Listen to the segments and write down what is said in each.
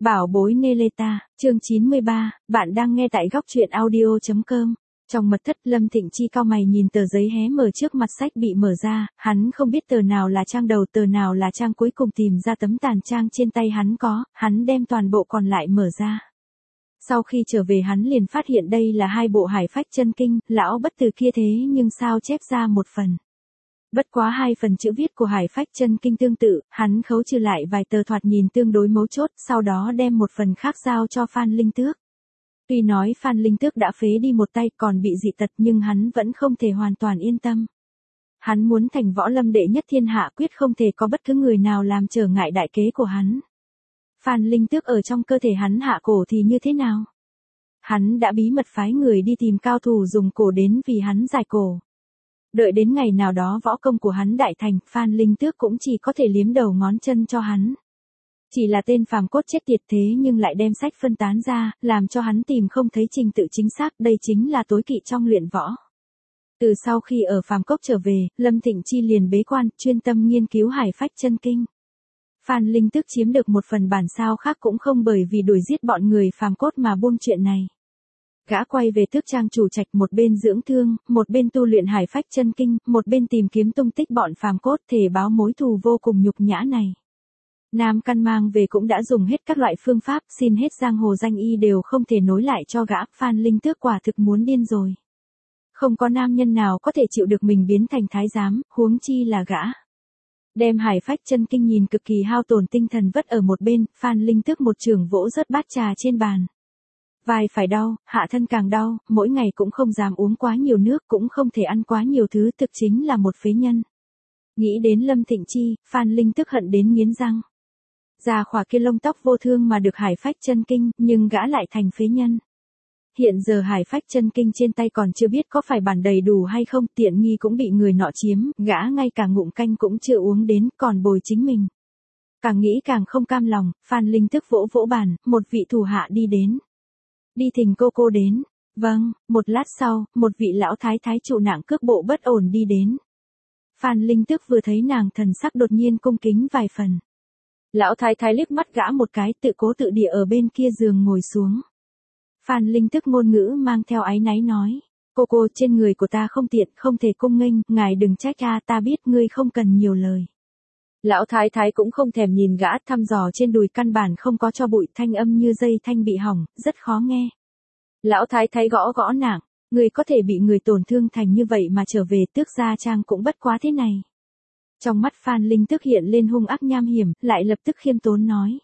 Bảo bối Neleta, chương 93, bạn đang nghe tại góc truyện audio.com. Trong mật thất, Lâm Thịnh Chi cau mày nhìn tờ giấy hé mở trước mặt sách bị mở ra, hắn không biết tờ nào là trang đầu tờ nào là trang cuối cùng, tìm ra tấm tàn trang trên tay hắn có, hắn đem toàn bộ còn lại mở ra. Sau khi trở về hắn liền phát hiện đây là hai bộ Hải Phách Chân Kinh, lão bất tử kia thế nhưng sao chép ra một phần. Bất quá hai phần chữ viết của Hải Phách Chân Kinh tương tự, hắn khấu trừ lại vài tờ thoạt nhìn tương đối mấu chốt, sau đó đem một phần khác giao cho Phan Linh Tước. Tuy nói Phan Linh Tước đã phế đi một tay còn bị dị tật nhưng hắn vẫn không thể hoàn toàn yên tâm. Hắn muốn thành võ lâm đệ nhất thiên hạ, quyết không thể có bất cứ người nào làm trở ngại đại kế của hắn. Phan Linh Tước ở trong cơ thể hắn hạ cổ thì như thế nào? Hắn đã bí mật phái người đi tìm cao thủ dùng cổ đến vì hắn giải cổ. Đợi đến ngày nào đó võ công của hắn đại thành, Phan Linh Tước cũng chỉ có thể liếm đầu ngón chân cho hắn. Chỉ là tên phàm cốt chết tiệt thế nhưng lại đem sách phân tán ra, làm cho hắn tìm không thấy trình tự chính xác, đây chính là tối kỵ trong luyện võ. Từ sau khi ở phàm cốc trở về, Lâm Thịnh Chi liền bế quan, chuyên tâm nghiên cứu Hải Phách Chân Kinh. Phan Linh Tước chiếm được một phần bản sao khác cũng không bởi vì đuổi giết bọn người phàm cốt mà buông chuyện này. Gã quay về Tước Trang chủ trạch, một bên dưỡng thương, một bên tu luyện Hải Phách Chân Kinh, một bên tìm kiếm tung tích bọn phàm cốt, thể báo mối thù vô cùng nhục nhã này. Nam Căn mang về cũng đã dùng hết các loại phương pháp, xin hết giang hồ danh y đều không thể nối lại cho gã. Phan Linh Tước quả thực muốn điên rồi. Không có nam nhân nào có thể chịu được mình biến thành thái giám, huống chi là gã. Đem Hải Phách Chân Kinh nhìn cực kỳ hao tổn tinh thần vất ở một bên, Phan Linh Tước một chưởng vỗ rớt bát trà trên bàn. Vai phải đau, hạ thân càng đau, mỗi ngày cũng không dám uống quá nhiều nước, cũng không thể ăn quá nhiều thứ, thực chính là một phế nhân. Nghĩ đến Lâm Thịnh Chi, Phan Linh Tước hận đến nghiến răng. Già khỏa kia lông tóc vô thương mà được Hải Phách Chân Kinh, nhưng gã lại thành phế nhân. Hiện giờ Hải Phách Chân Kinh trên tay còn chưa biết có phải bản đầy đủ hay không, tiện nghi cũng bị người nọ chiếm, gã ngay cả ngụm canh cũng chưa uống đến, còn bồi chính mình. Càng nghĩ càng không cam lòng, Phan Linh Tước vỗ vỗ bàn, một vị thủ hạ đi đến. Đi thỉnh cô đến. Vâng, một lát sau, một vị lão thái thái trụ nặng cước bộ bất ổn đi đến. Phan Linh Tước vừa thấy nàng thần sắc đột nhiên cung kính vài phần. Lão thái thái liếc mắt gã một cái, tự cố tự địa ở bên kia giường ngồi xuống. Phan Linh Tước ngôn ngữ mang theo áy náy nói. Cô trên người của ta không tiện, không thể cung nghênh, ngài đừng trách ta biết ngươi không cần nhiều lời. Lão thái thái cũng không thèm nhìn gã, thăm dò trên đùi căn bản không có cho bụi, thanh âm như dây thanh bị hỏng, rất khó nghe. Lão thái thái gõ gõ nàng, người có thể bị người tổn thương thành như vậy mà trở về Tước gia trang cũng bất quá thế này. Trong mắt Phan Linh Tước hiện lên hung ác nham hiểm, lại lập tức khiêm tốn nói.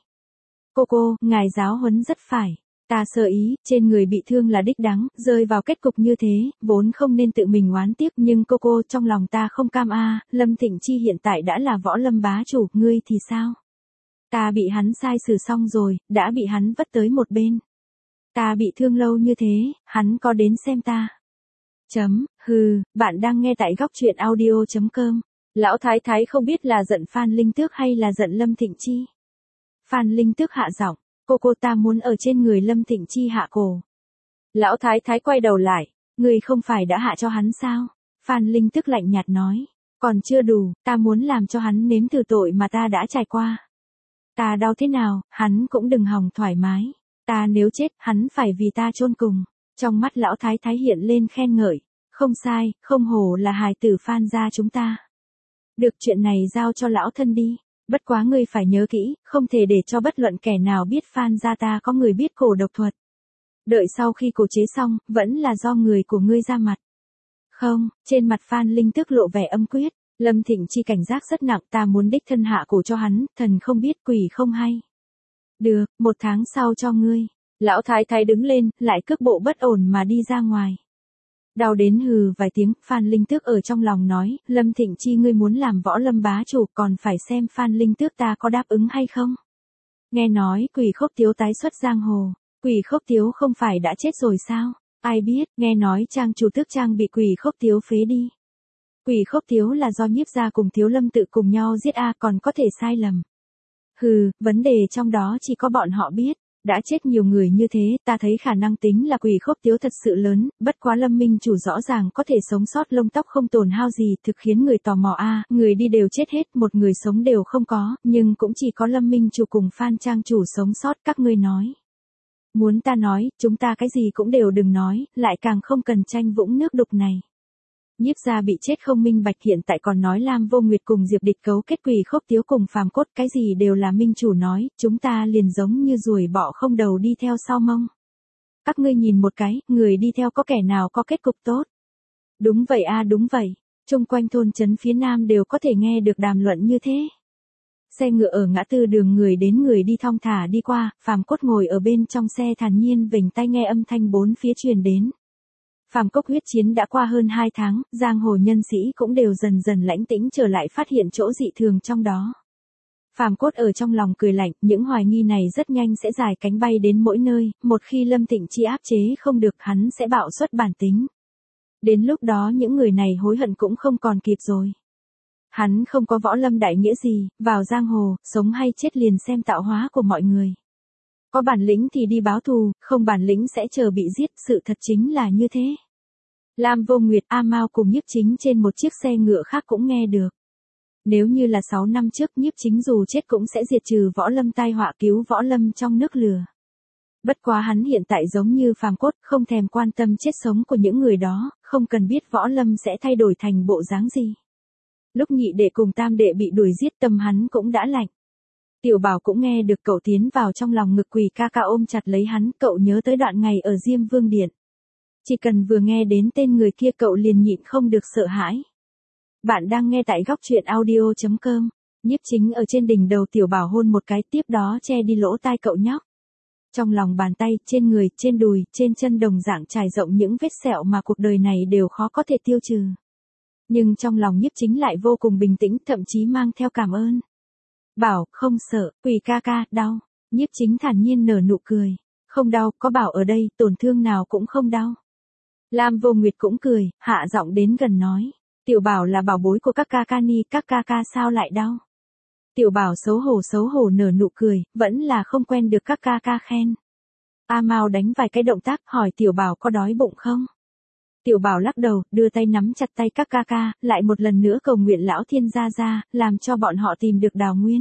Cô, ngài giáo huấn rất phải. Ta sơ ý, trên người bị thương là đích đáng, rơi vào kết cục như thế, vốn không nên tự mình oán tiếc, nhưng cô trong lòng ta không cam Lâm Thịnh Chi hiện tại đã là võ lâm bá chủ, ngươi thì sao? Ta bị hắn sai xử xong rồi, đã bị hắn vất tới một bên. Ta bị thương lâu như thế, hắn có đến xem ta. Bạn đang nghe tại góc truyện audio.com. Lão thái thái không biết là giận Phan Linh Tước hay là giận Lâm Thịnh Chi. Phan Linh Tước hạ giọng. Cô ta muốn ở trên người Lâm Thịnh Chi hạ cổ. Lão thái thái quay đầu lại, người không phải đã hạ cho hắn sao? Phan Linh Tước lạnh nhạt nói, còn chưa đủ, ta muốn làm cho hắn nếm thử tội mà ta đã trải qua. Ta đau thế nào, hắn cũng đừng hòng thoải mái. Ta nếu chết, hắn phải vì ta chôn cùng. Trong mắt lão thái thái hiện lên khen ngợi, không sai, không hổ là hài tử Phan gia chúng ta. Được, chuyện này giao cho lão thân đi. Bất quá ngươi phải nhớ kỹ, không thể để cho bất luận kẻ nào biết Phan gia ta có người biết cổ độc thuật. Đợi sau khi cổ chế xong, vẫn là do người của ngươi ra mặt. Không, trên mặt Phan Linh Tước lộ vẻ âm quyết, Lâm Thịnh Chi cảnh giác rất nặng, ta muốn đích thân hạ cổ cho hắn, thần không biết quỷ không hay. Được, 1 tháng sau cho ngươi. Lão thái thái đứng lên, lại cước bộ bất ổn mà đi ra ngoài. Đau đến hừ vài tiếng, Phan Linh Tước ở trong lòng nói, Lâm Thịnh Chi ngươi muốn làm võ lâm bá chủ, còn phải xem Phan Linh Tước ta có đáp ứng hay không. Nghe nói Quỷ Khốc Tiếu tái xuất giang hồ, Quỷ Khốc Tiếu không phải đã chết rồi sao? Ai biết, nghe nói trang chủ Tước Trang bị Quỷ Khốc Tiếu phế đi. Quỷ Khốc Tiếu là do Nhiếp gia cùng Thiếu Lâm tự cùng nhau giết còn có thể sai lầm. Vấn đề trong đó chỉ có bọn họ biết. Đã chết nhiều người như thế, ta thấy khả năng tính là Quỷ Khốc Tiếu thật sự lớn, bất quá Lâm Minh Chủ rõ ràng có thể sống sót lông tóc không tổn hao gì, thực khiến người tò mò người đi đều chết hết, một người sống đều không có, nhưng cũng chỉ có Lâm Minh Chủ cùng Phan Trang Chủ sống sót, các ngươi nói. Muốn ta nói, chúng ta cái gì cũng đều đừng nói, lại càng không cần tranh vũng nước đục này. Nhiếp gia bị chết không minh bạch, hiện tại còn nói Lam Vô Nguyệt cùng Diệp Địch cấu kết Quỷ Khốc Tiếu cùng Phàm Cốt, cái gì đều là Minh Chủ nói, chúng ta liền giống như ruồi bọ không đầu đi theo sau mông. Các ngươi nhìn một cái, người đi theo có kẻ nào có kết cục tốt? Đúng vậy đúng vậy. Chung quanh thôn trấn phía nam đều có thể nghe được đàm luận như thế. Xe ngựa ở ngã tư đường, người đến người đi thong thả đi qua, Phàm Cốt ngồi ở bên trong xe thản nhiên vểnh tai nghe âm thanh bốn phía truyền đến. Phàm Cốc huyết chiến đã qua hơn 2 tháng, giang hồ nhân sĩ cũng đều dần dần lãnh tĩnh trở lại, phát hiện chỗ dị thường trong đó. Phàm Cốt ở trong lòng cười lạnh, những hoài nghi này rất nhanh sẽ dài cánh bay đến mỗi nơi, một khi Lâm Thịnh Chi áp chế không được hắn sẽ bạo xuất bản tính. Đến lúc đó những người này hối hận cũng không còn kịp rồi. Hắn không có võ lâm đại nghĩa gì, vào giang hồ, sống hay chết liền xem tạo hóa của mọi người. Có bản lĩnh thì đi báo thù, không bản lĩnh sẽ chờ bị giết, sự thật chính là như thế. Lam Vô Nguyệt, A Mao cùng Nhiếp Chính trên một chiếc xe ngựa khác cũng nghe được. Nếu như là 6 năm trước, Nhiếp Chính dù chết cũng sẽ diệt trừ võ lâm tai họa, cứu võ lâm trong nước lửa. Bất quá hắn hiện tại giống như Phàm Cốt, không thèm quan tâm chết sống của những người đó, không cần biết võ lâm sẽ thay đổi thành bộ dáng gì. Lúc nhị đệ cùng tam đệ bị đuổi giết, tâm hắn cũng đã lạnh. Tiểu Bảo cũng nghe được, cậu tiến vào trong lòng ngực Quỳ ca ca ôm chặt lấy hắn, cậu nhớ tới đoạn ngày ở Diêm Vương Điện. Chỉ cần vừa nghe đến tên người kia cậu liền nhịn không được sợ hãi. Bạn đang nghe tại góc truyện audio.com. Nhiếp Chính ở trên đỉnh đầu Tiểu Bảo hôn một cái, tiếp đó che đi lỗ tai cậu nhóc. Trong lòng bàn tay, trên người, trên đùi, trên chân đồng dạng trải rộng những vết sẹo mà cuộc đời này đều khó có thể tiêu trừ. Nhưng trong lòng Nhiếp Chính lại vô cùng bình tĩnh, thậm chí mang theo cảm ơn. Bảo, không sợ, Quỳ ca ca, đau. Nhiếp Chính thản nhiên nở nụ cười. Không đau, có Bảo ở đây, tổn thương nào cũng không đau. Lam Vô Nguyệt cũng cười, hạ giọng đến gần nói. Tiểu Bảo là bảo bối của các ca ca ni, các ca ca sao lại đau? Tiểu Bảo xấu hổ nở nụ cười, vẫn là không quen được các ca ca khen. A Mao đánh vài cái động tác, hỏi Tiểu Bảo có đói bụng không? Tiểu Bảo lắc đầu, đưa tay nắm chặt tay các ca ca, lại một lần nữa cầu nguyện lão thiên gia ra, làm cho bọn họ tìm được đào nguyên.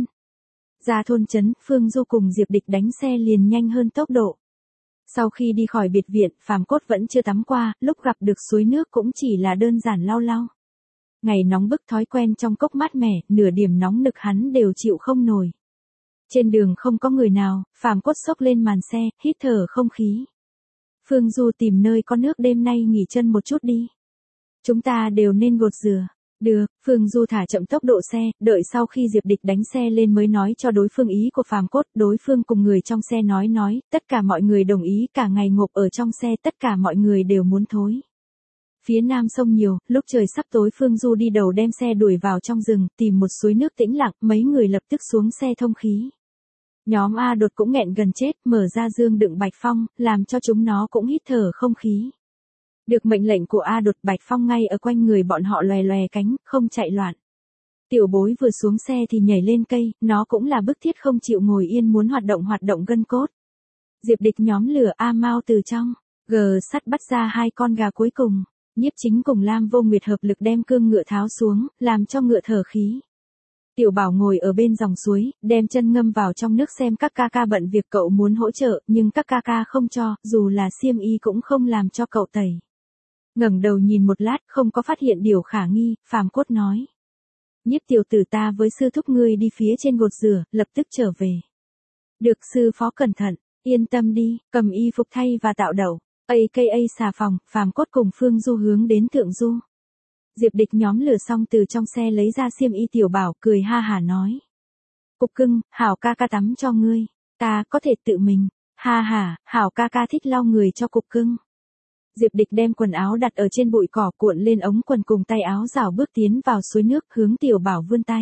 Ra thôn trấn, Phương Du cùng Diệp Địch đánh xe liền nhanh hơn tốc độ. Sau khi đi khỏi biệt viện, Phàm Cốt vẫn chưa tắm qua, lúc gặp được suối nước cũng chỉ là đơn giản lau lau. Ngày nóng bức, thói quen trong cốc mát mẻ, nửa điểm nóng nực hắn đều chịu không nổi. Trên đường không có người nào, Phàm Cốt xốc lên màn xe, hít thở không khí. Phương Du tìm nơi có nước, đêm nay nghỉ chân một chút đi. Chúng ta đều nên gột rửa. Được, Phương Du thả chậm tốc độ xe, đợi sau khi Diệp Địch đánh xe lên mới nói cho đối phương ý của Phàm Cốt, đối phương cùng người trong xe nói, tất cả mọi người đồng ý, cả ngày ngộp ở trong xe, tất cả mọi người đều muốn thối. Phía nam sông nhiều, lúc trời sắp tối Phương Du đi đầu đem xe đuổi vào trong rừng, tìm một suối nước tĩnh lặng, mấy người lập tức xuống xe thông khí. Nhóm A Đột cũng nghẹn gần chết, mở ra dương đựng Bạch Phong, làm cho chúng nó cũng hít thở không khí. Được mệnh lệnh của A Đột, Bạch Phong ngay ở quanh người bọn họ lòe lòe cánh, không chạy loạn. Tiểu Bối vừa xuống xe thì nhảy lên cây, nó cũng là bức thiết không chịu ngồi yên, muốn hoạt động gân cốt. Diệp Địch nhóm lửa A Mao từ trong sắt bắt ra 2 con gà cuối cùng. Nhiếp Chính cùng Lam Vô Nguyệt hợp lực đem cương ngựa tháo xuống, làm cho ngựa thở khí. Tiểu Bảo ngồi ở bên dòng suối, đem chân ngâm vào trong nước xem các ca ca bận việc, cậu muốn hỗ trợ, nhưng các ca ca không cho, dù là xiêm y cũng không làm cho cậu tẩy. Ngẩng đầu nhìn một lát, không có phát hiện điều khả nghi, Phàm Cốt nói. Nhiếp tiểu tử, ta với sư thúc ngươi đi phía trên gột rửa, lập tức trở về. Được, sư phó cẩn thận, yên tâm đi, cầm y phục thay và tạo đậu. AKA xà phòng, Phàm Cốt cùng Phương Du hướng đến Thượng Du. Diệp Địch nhóm lửa xong từ trong xe lấy ra xiêm y. Tiểu Bảo cười ha hả nói. Cục cưng, Hảo ca ca tắm cho ngươi, ta có thể tự mình. Ha hả, Hảo ca ca thích lau người cho cục cưng. Diệp Địch đem quần áo đặt ở trên bụi cỏ, cuộn lên ống quần cùng tay áo rảo bước tiến vào suối nước, hướng Tiểu Bảo vươn tay.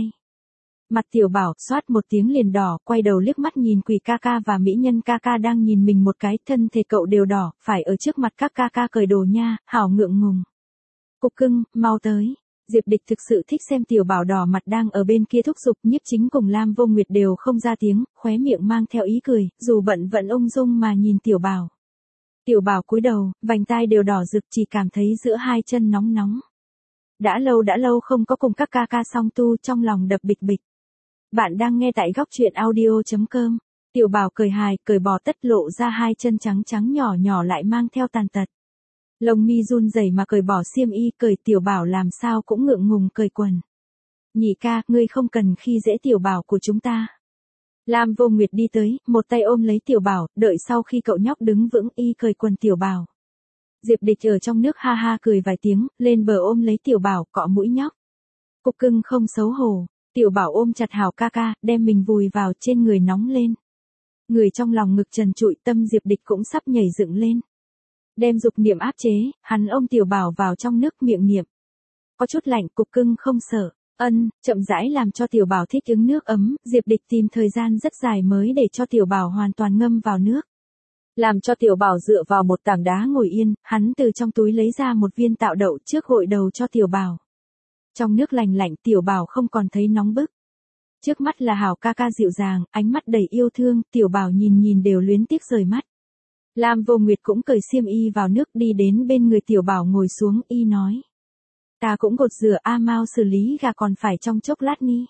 Mặt Tiểu Bảo xoát một tiếng liền đỏ, quay đầu liếc mắt nhìn Quỳ ca ca và mỹ nhân ca ca đang nhìn mình một cái, thân thể cậu đều đỏ, phải ở trước mặt các ca ca cởi đồ nha, Hảo ngượng ngùng. Cục cưng, mau tới. Diệp Địch thực sự thích xem Tiểu Bảo đỏ mặt đang ở bên kia thúc giục, Nhiếp Chính cùng Lam Vô Nguyệt đều không ra tiếng, khóe miệng mang theo ý cười, dù bận vẫn ung dung mà nhìn Tiểu Bảo. Tiểu Bảo cúi đầu, vành tai đều đỏ rực, chỉ cảm thấy giữa hai chân nóng nóng. Đã lâu không có cùng các ca ca song tu, trong lòng đập bịch bịch. Bạn đang nghe tại góc truyện audio.com. Tiểu Bảo cười hài, cởi bỏ tất lộ ra hai chân trắng trắng nhỏ nhỏ lại mang theo tàn tật. Lông mi run rẩy mà cởi bỏ xiêm y, cởi. Tiểu Bảo làm sao cũng ngượng ngùng cởi quần. Nhị ca, ngươi không cần khi dễ Tiểu Bảo của chúng ta. Lam Vô Nguyệt đi tới, một tay ôm lấy Tiểu Bảo, đợi sau khi cậu nhóc đứng vững y cởi quần Tiểu Bảo. Diệp Địch ở trong nước ha ha cười vài tiếng, lên bờ ôm lấy Tiểu Bảo, cọ mũi nhóc. Cục cưng không xấu hổ. Tiểu Bảo ôm chặt hảo ca ca, đem mình vùi vào trên người nóng lên. Người trong lòng ngực trần trụi, tâm Diệp Địch cũng sắp nhảy dựng lên. Đem dục niệm áp chế, hắn ôm Tiểu Bảo vào trong nước, miệng niệm. Có chút lạnh, cục cưng không sợ. Chậm rãi làm cho Tiểu Bảo thích ứng nước ấm, Diệp Địch tìm thời gian rất dài mới để cho Tiểu Bảo hoàn toàn ngâm vào nước. Làm cho Tiểu Bảo dựa vào một tảng đá ngồi yên, hắn từ trong túi lấy ra một viên tạo đậu trước gội đầu cho Tiểu Bảo. Trong nước lành lạnh, Tiểu Bảo không còn thấy nóng bức. Trước mắt là hảo ca ca dịu dàng, ánh mắt đầy yêu thương, Tiểu Bảo nhìn đều luyến tiếc rời mắt. Lam Vô Nguyệt cũng cởi xiêm y vào nước, đi đến bên người Tiểu Bảo ngồi xuống, y nói. Ta cũng gột rửa, A Mao xử lý gà còn phải trong chốc lát ni.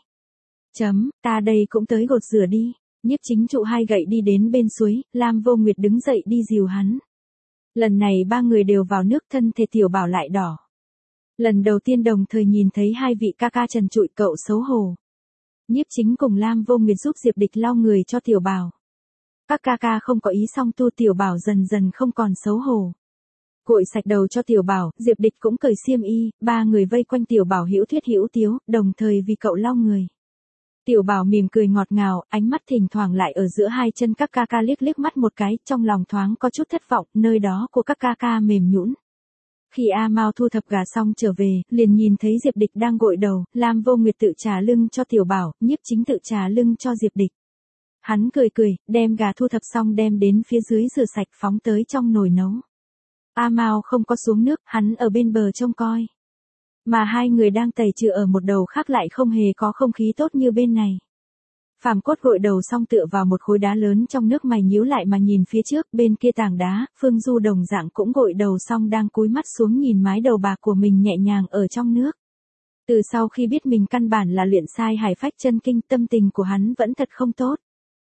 Ta đây cũng tới gột rửa đi. Nhiếp Chính trụ hai gậy đi đến bên suối, Lam Vô Nguyệt đứng dậy đi dìu hắn. Lần này ba người đều vào nước, thân thể Tiểu Bảo lại đỏ. Lần đầu tiên đồng thời nhìn thấy hai vị ca ca trần trụi, cậu xấu hổ. Nhiếp Chính cùng Lam Vô Nguyệt giúp Diệp Địch lau người cho Tiểu Bảo. Các ca ca không có ý song tu, Tiểu Bảo dần dần không còn xấu hổ. Gội sạch đầu cho Tiểu Bảo, Diệp Địch cũng cởi xiêm y, ba người vây quanh Tiểu Bảo hữu thuyết hữu tiếu, đồng thời vì cậu lau người. Tiểu Bảo mỉm cười ngọt ngào, ánh mắt thỉnh thoảng lại ở giữa hai chân các ca ca liếc mắt một cái, trong lòng thoáng có chút thất vọng, nơi đó của các ca ca mềm nhũn. Khi A Mao thu thập gà xong trở về, liền nhìn thấy Diệp Địch đang gội đầu, Lam Vô Nguyệt tự trà lưng cho Tiểu Bảo, Nhiếp Chính tự trà lưng cho Diệp Địch. Hắn cười, đem gà thu thập xong đem đến phía dưới rửa sạch phóng tới trong nồi nấu. A Mao không có xuống nước, hắn ở bên bờ trông coi. Mà hai người đang tẩy chừa ở một đầu khác lại không hề có không khí tốt như bên này. Phàm Cốt gội đầu xong tựa vào một khối đá lớn trong nước, mày nhíu lại mà nhìn phía trước, bên kia tảng đá, Phương Du đồng dạng cũng gội đầu xong đang cúi mắt xuống nhìn mái đầu bạc của mình nhẹ nhàng ở trong nước. Từ sau khi biết mình căn bản là luyện sai Hải Phách Chân Kinh, tâm tình của hắn vẫn thật không tốt.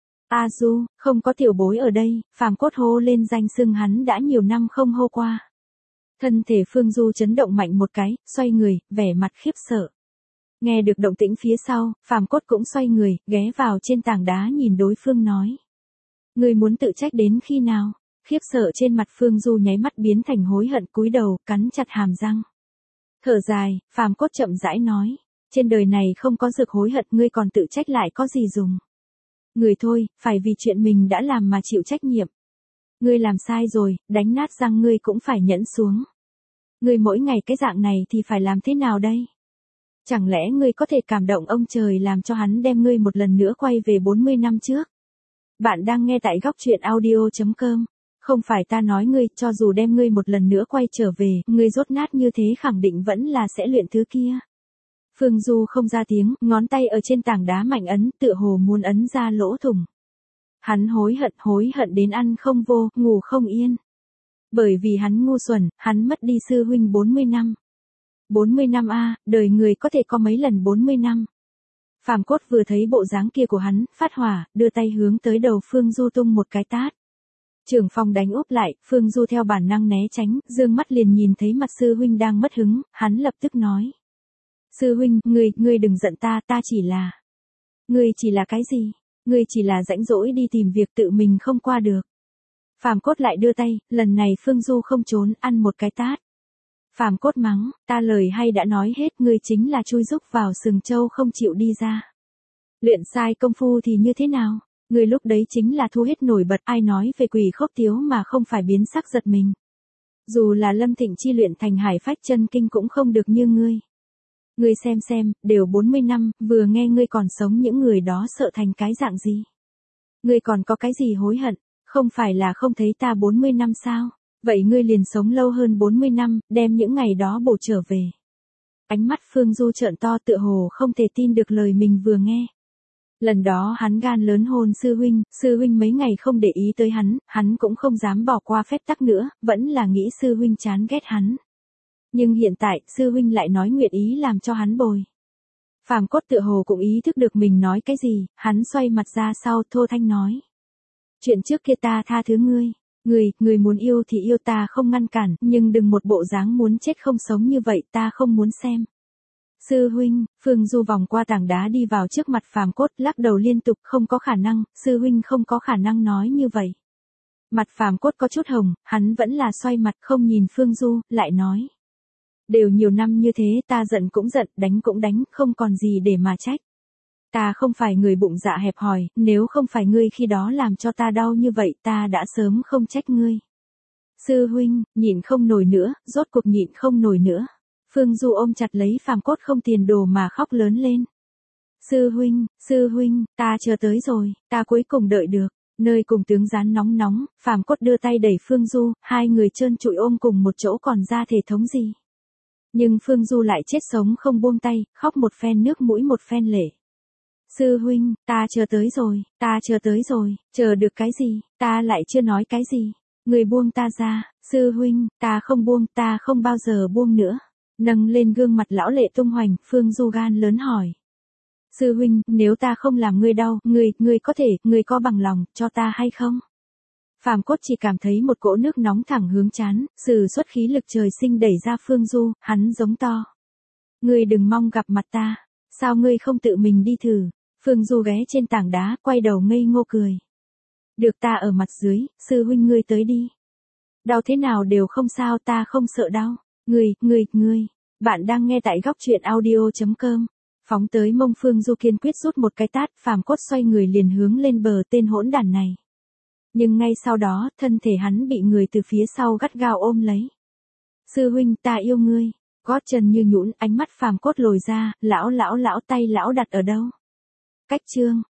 A Du, không có tiểu bối ở đây, Phàm Cốt hô lên danh xưng hắn đã nhiều năm không hô qua. Thân thể Phương Du chấn động mạnh một cái, xoay người, vẻ mặt khiếp sợ. Nghe được động tĩnh phía sau, Phàm Cốt cũng xoay người, ghé vào trên tảng đá nhìn đối phương nói. Ngươi muốn tự trách đến khi nào? Khiếp sợ trên mặt Phương Du nháy mắt biến thành hối hận, cúi đầu, cắn chặt hàm răng. Thở dài, Phàm Cốt chậm rãi nói. Trên đời này không có dược hối hận, ngươi còn tự trách lại có gì dùng. Người thôi, phải vì chuyện mình đã làm mà chịu trách nhiệm. Ngươi làm sai rồi, đánh nát răng ngươi cũng phải nhẫn xuống. Ngươi mỗi ngày cái dạng này thì phải làm thế nào đây? Chẳng lẽ ngươi có thể cảm động ông trời làm cho hắn đem ngươi một lần nữa quay về 40 năm trước? Bạn đang nghe tại góc truyện audio.com. Không phải ta nói ngươi, cho dù đem ngươi một lần nữa quay trở về, ngươi rốt nát như thế khẳng định vẫn là sẽ luyện thứ kia. Phương Du không ra tiếng, ngón tay ở trên tảng đá mạnh ấn, tựa hồ muốn ấn ra lỗ thủng. Hắn hối hận đến ăn không vô, ngủ không yên. Bởi vì hắn ngu xuẩn, hắn mất đi sư huynh 40 năm. 40 năm a, đời người có thể có mấy lần 40 năm. Phàm Cốt vừa thấy bộ dáng kia của hắn, phát hỏa, đưa tay hướng tới đầu Phương Du tung một cái tát. Trường Phong đánh úp lại, Phương Du theo bản năng né tránh, dương mắt liền nhìn thấy mặt sư huynh đang mất hứng, hắn lập tức nói. Sư huynh, ngươi đừng giận ta, ta chỉ là... Ngươi chỉ là cái gì? Ngươi chỉ là rãnh rỗi đi tìm việc tự mình không qua được. Phàm Cốt lại đưa tay, lần này Phương Du không trốn, ăn một cái tát. Phàm Cốt mắng, ta lời hay đã nói hết, ngươi chính là chui rúc vào sừng trâu không chịu đi ra. Luyện sai công phu thì như thế nào? Ngươi lúc đấy chính là thu hết nổi bật, ai nói về Quỷ Khốc Tiếu mà không phải biến sắc giật mình. Dù là Lâm Thịnh Chi luyện thành Hải Phách Chân Kinh cũng không được như ngươi. Ngươi xem, đều 40 năm, vừa nghe ngươi còn sống những người đó sợ thành cái dạng gì? Ngươi còn có cái gì hối hận, không phải là không thấy ta 40 năm sao? Vậy ngươi liền sống lâu hơn 40 năm, đem những ngày đó bổ trở về. Ánh mắt Phương Du trợn to tựa hồ không thể tin được lời mình vừa nghe. Lần đó hắn gan lớn hôn sư huynh mấy ngày không để ý tới hắn cũng không dám bỏ qua phép tắc nữa, vẫn là nghĩ sư huynh chán ghét hắn. Nhưng hiện tại, sư huynh lại nói nguyện ý làm cho hắn bồi. Phàm Cốt tựa hồ cũng ý thức được mình nói cái gì, hắn xoay mặt ra sau thô thanh nói. Chuyện trước kia ta tha thứ ngươi. Người muốn yêu thì yêu ta không ngăn cản, nhưng đừng một bộ dáng muốn chết không sống như vậy ta không muốn xem. Sư huynh, Phương Du vòng qua tảng đá đi vào trước mặt Phàm Cốt lắc đầu liên tục không có khả năng, sư huynh không có khả năng nói như vậy. Mặt Phàm Cốt có chút hồng, hắn vẫn là xoay mặt không nhìn Phương Du, lại nói. Đều nhiều năm như thế ta giận cũng giận, đánh cũng đánh, không còn gì để mà trách. Ta không phải người bụng dạ hẹp hòi, nếu không phải ngươi khi đó làm cho ta đau như vậy ta đã sớm không trách ngươi. Sư huynh, nhịn không nổi nữa, rốt cuộc nhịn không nổi nữa. Phương Du ôm chặt lấy Phàm Cốt không tiền đồ mà khóc lớn lên. Sư huynh, ta chờ tới rồi, ta cuối cùng đợi được. Nơi cùng tướng rán nóng nóng, Phàm Cốt đưa tay đẩy Phương Du, hai người trơn trụi ôm cùng một chỗ còn ra thể thống gì. Nhưng Phương Du lại chết sống không buông tay, khóc một phen nước mũi một phen lệ. Sư huynh, ta chờ tới rồi, chờ được cái gì, ta lại chưa nói cái gì. Người buông ta ra, sư huynh, ta không buông, ta không bao giờ buông nữa. Nâng lên gương mặt lão lệ tung hoành, Phương Du gan lớn hỏi. Sư huynh, nếu ta không làm ngươi đau, ngươi có bằng lòng, cho ta hay không? Phàm Cốt chỉ cảm thấy một cỗ nước nóng thẳng hướng trán, sử xuất khí lực trời sinh đẩy ra Phương Du, hắn giống to. Ngươi đừng mong gặp mặt ta, sao ngươi không tự mình đi thử? Phương Du ghé trên tảng đá, quay đầu ngây ngô cười. Được ta ở mặt dưới, sư huynh ngươi tới đi. Đau thế nào đều không sao ta không sợ đau. Ngươi, bạn đang nghe tại góc truyện audio.com. Phóng tới mông Phương Du kiên quyết rút một cái tát, Phàm Cốt xoay người liền hướng lên bờ tên hỗn đản này. Nhưng ngay sau đó, thân thể hắn bị người từ phía sau gắt gao ôm lấy. Sư huynh ta yêu ngươi, gót chân như nhũn, ánh mắt Phàm Cốt lồi ra, lão tay lão đặt ở đâu? Cách chương.